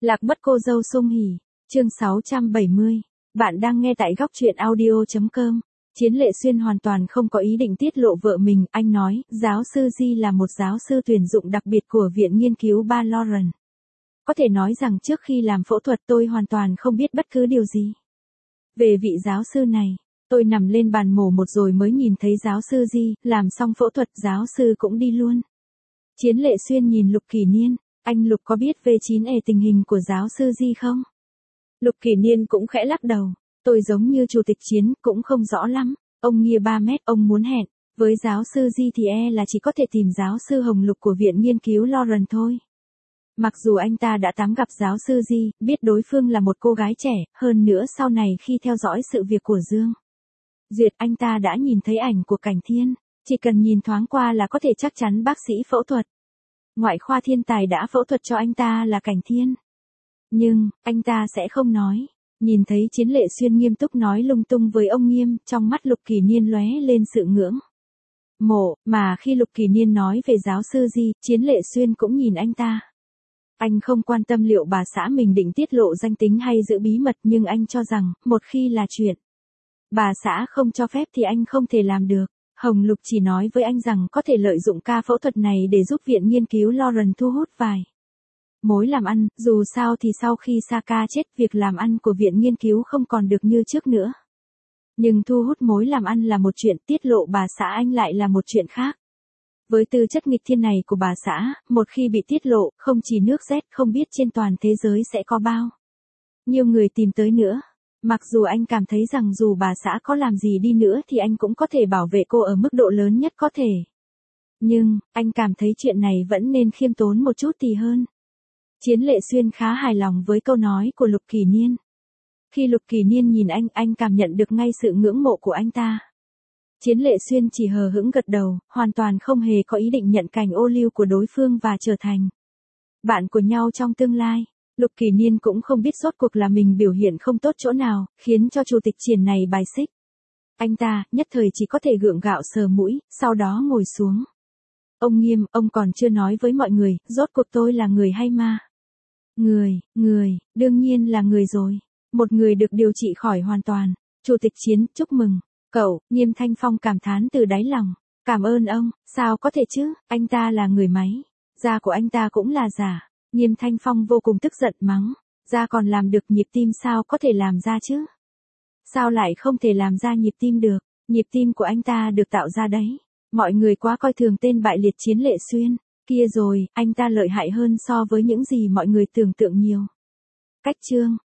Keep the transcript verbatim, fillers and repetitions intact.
Lạc mất cô dâu Sung Hỉ, chương sáu trăm bảy mươi. Bạn đang nghe tại góc truyện audio chấm com. Chiến Lệ Xuyên hoàn toàn không có ý định tiết lộ vợ mình, anh nói, giáo sư Di là một giáo sư tuyển dụng đặc biệt của Viện Nghiên cứu Ba Lauren. Có thể nói rằng trước khi làm phẫu thuật tôi hoàn toàn không biết bất cứ điều gì về vị giáo sư này. Tôi nằm lên bàn mổ một rồi mới nhìn thấy giáo sư Di, làm xong phẫu thuật giáo sư cũng đi luôn. Chiến Lệ Xuyên nhìn Lục Kỳ Niên, anh Lục có biết vê chín e tình hình của giáo sư Di không? Lục Kỳ Niên cũng khẽ lắc đầu, tôi giống như chủ tịch Chiến cũng không rõ lắm, ông Nghia ba mét ông muốn hẹn, với giáo sư Di thì e là chỉ có thể tìm giáo sư Hồng Lục của Viện Nghiên cứu Lauren thôi. Mặc dù anh ta đã tám gặp giáo sư Di, biết đối phương là một cô gái trẻ, hơn nữa sau này khi theo dõi sự việc của Dương Duyệt anh ta đã nhìn thấy ảnh của Cảnh Thiên, chỉ cần nhìn thoáng qua là có thể chắc chắn bác sĩ phẫu thuật ngoại khoa thiên tài đã phẫu thuật cho anh ta là Cảnh Thiên. Nhưng, anh ta sẽ không nói. Nhìn thấy Chiến Lệ Xuyên nghiêm túc nói lung tung với ông Nghiêm, trong mắt Lục Kỳ Niên lóe lên sự ngưỡng mộ, mà khi Lục Kỳ Niên nói về giáo sư Di, Chiến Lệ Xuyên cũng nhìn anh ta. Anh không quan tâm liệu bà xã mình định tiết lộ danh tính hay giữ bí mật, nhưng anh cho rằng, một khi là chuyện bà xã không cho phép thì anh không thể làm được. Hồng Lục chỉ nói với anh rằng có thể lợi dụng ca phẫu thuật này để giúp Viện Nghiên cứu Lauren thu hút vài mối làm ăn, dù sao thì sau khi Saka chết, việc làm ăn của Viện Nghiên cứu không còn được như trước nữa. Nhưng thu hút mối làm ăn là một chuyện, tiết lộ bà xã anh lại là một chuyện khác. Với tư chất nghịch thiên này của bà xã, một khi bị tiết lộ, không chỉ nước rét, không biết trên toàn thế giới sẽ có bao nhiêu người tìm tới nữa. Mặc dù anh cảm thấy rằng dù bà xã có làm gì đi nữa thì anh cũng có thể bảo vệ cô ở mức độ lớn nhất có thể. Nhưng, anh cảm thấy chuyện này vẫn nên khiêm tốn một chút thì hơn. Chiến Lệ Xuyên khá hài lòng với câu nói của Lục Kỳ Niên. Khi Lục Kỳ Niên nhìn anh, anh cảm nhận được ngay sự ngưỡng mộ của anh ta. Chiến Lệ Xuyên chỉ hờ hững gật đầu, hoàn toàn không hề có ý định nhận cảnh ô liu của đối phương và trở thành bạn của nhau trong tương lai. Lục Kỳ Niên cũng không biết rốt cuộc là mình biểu hiện không tốt chỗ nào, khiến cho chủ tịch Triển này bài xích. Anh ta, nhất thời chỉ có thể gượng gạo sờ mũi, sau đó ngồi xuống. Ông Nghiêm, ông còn chưa nói với mọi người, rốt cuộc tôi là người hay ma? Người, người, đương nhiên là người rồi. Một người được điều trị khỏi hoàn toàn. Chủ tịch Chiến, chúc mừng. Cậu, Nghiêm Thanh Phong cảm thán từ đáy lòng. Cảm ơn ông, sao có thể chứ, anh ta là người máy. Da của anh ta cũng là giả. Nghiêm Thanh Phong vô cùng tức giận mắng. Da còn làm được nhịp tim sao có thể làm ra chứ? Sao lại không thể làm ra nhịp tim được? Nhịp tim của anh ta được tạo ra đấy. Mọi người quá coi thường tên bại liệt Chiến Lệ Xuyên. Kia rồi, anh ta lợi hại hơn so với những gì mọi người tưởng tượng nhiều. Cách chương,